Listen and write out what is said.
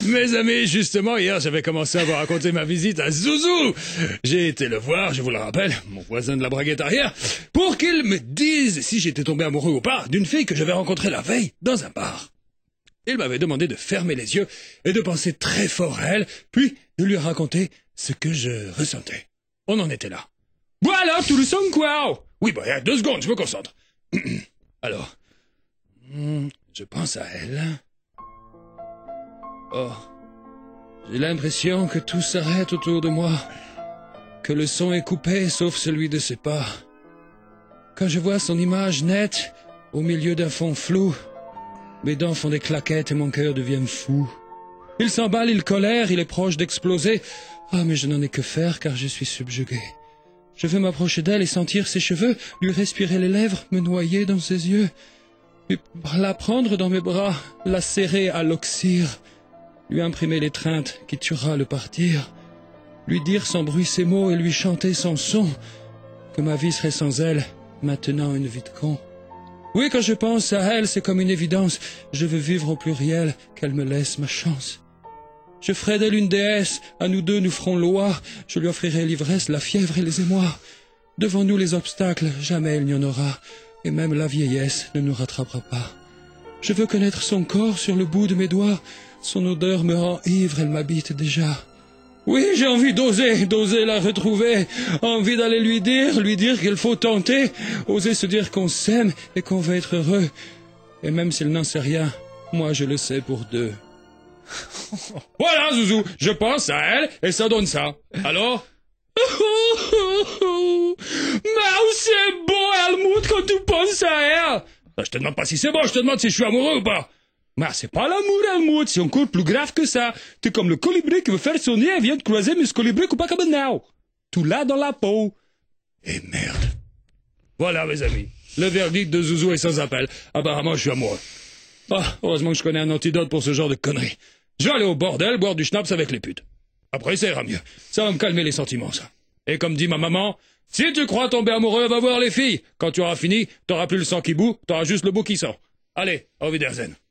Mes amis, justement, hier, j'avais commencé à vous raconter ma visite à Zouzou. J'ai été le voir, je vous le rappelle, mon voisin de la braguette arrière, pour qu'il me dise si j'étais tombé amoureux ou pas d'une fille que j'avais rencontrée la veille dans un bar. Il m'avait demandé de fermer les yeux et de penser très fort à elle, puis de lui raconter ce que je ressentais. On en était là. Voilà, tu le sens quoi? Oui, bah, il y a 2 secondes, je me concentre. Alors, je pense à elle. Oh, j'ai l'impression que tout s'arrête autour de moi, que le son est coupé sauf celui de ses pas. Quand je vois son image nette, au milieu d'un fond flou, mes dents font des claquettes et mon cœur devient fou. Il s'emballe, il colère, il est proche d'exploser. Ah, mais je n'en ai que faire car je suis subjugué. Je veux m'approcher d'elle et sentir ses cheveux, lui respirer les lèvres, me noyer dans ses yeux, puis la prendre dans mes bras, la serrer à l'oxyre, lui imprimer l'étreinte qui tuera le partir, lui dire sans bruit ses mots et lui chanter sans son, que ma vie serait sans elle, maintenant une vie de con. Oui, quand je pense à elle, c'est comme une évidence, je veux vivre au pluriel, qu'elle me laisse ma chance. Je ferai d'elle une déesse, à nous deux nous ferons loi, je lui offrirai l'ivresse, la fièvre et les émois. Devant nous les obstacles, jamais il n'y en aura, et même la vieillesse ne nous rattrapera pas. Je veux connaître son corps sur le bout de mes doigts, son odeur me rend ivre, elle m'habite déjà. Oui, j'ai envie d'oser la retrouver, envie d'aller lui dire qu'il faut tenter, oser se dire qu'on s'aime et qu'on va être heureux. Et même s'il n'en sait rien, moi je le sais pour 2. Voilà, Zouzou, je pense à elle et ça donne ça. Alors? Mais c'est beau, Helmut, quand tu penses à elle. Je te demande pas si c'est beau, je te demande si je suis amoureux ou pas. Mais c'est pas l'amour, Helmut, c'est encore plus grave que ça. T'es comme le colibri qui veut faire son nid et vient de croiser Miss Colibri Copacabana. Tout là dans la peau. Et merde. Voilà, mes amis. Le verdict de Zouzou est sans appel. Apparemment, je suis amoureux. Ah, heureusement que je connais un antidote pour ce genre de conneries. Je vais aller au bordel boire du schnapps avec les putes. Après, ça ira mieux. Ça va me calmer les sentiments, ça. Et comme dit ma maman, si tu crois tomber amoureux, va voir les filles. Quand tu auras fini, t'auras plus le sang qui bout, t'auras juste le bout qui sort. Allez, au Wiedersehen.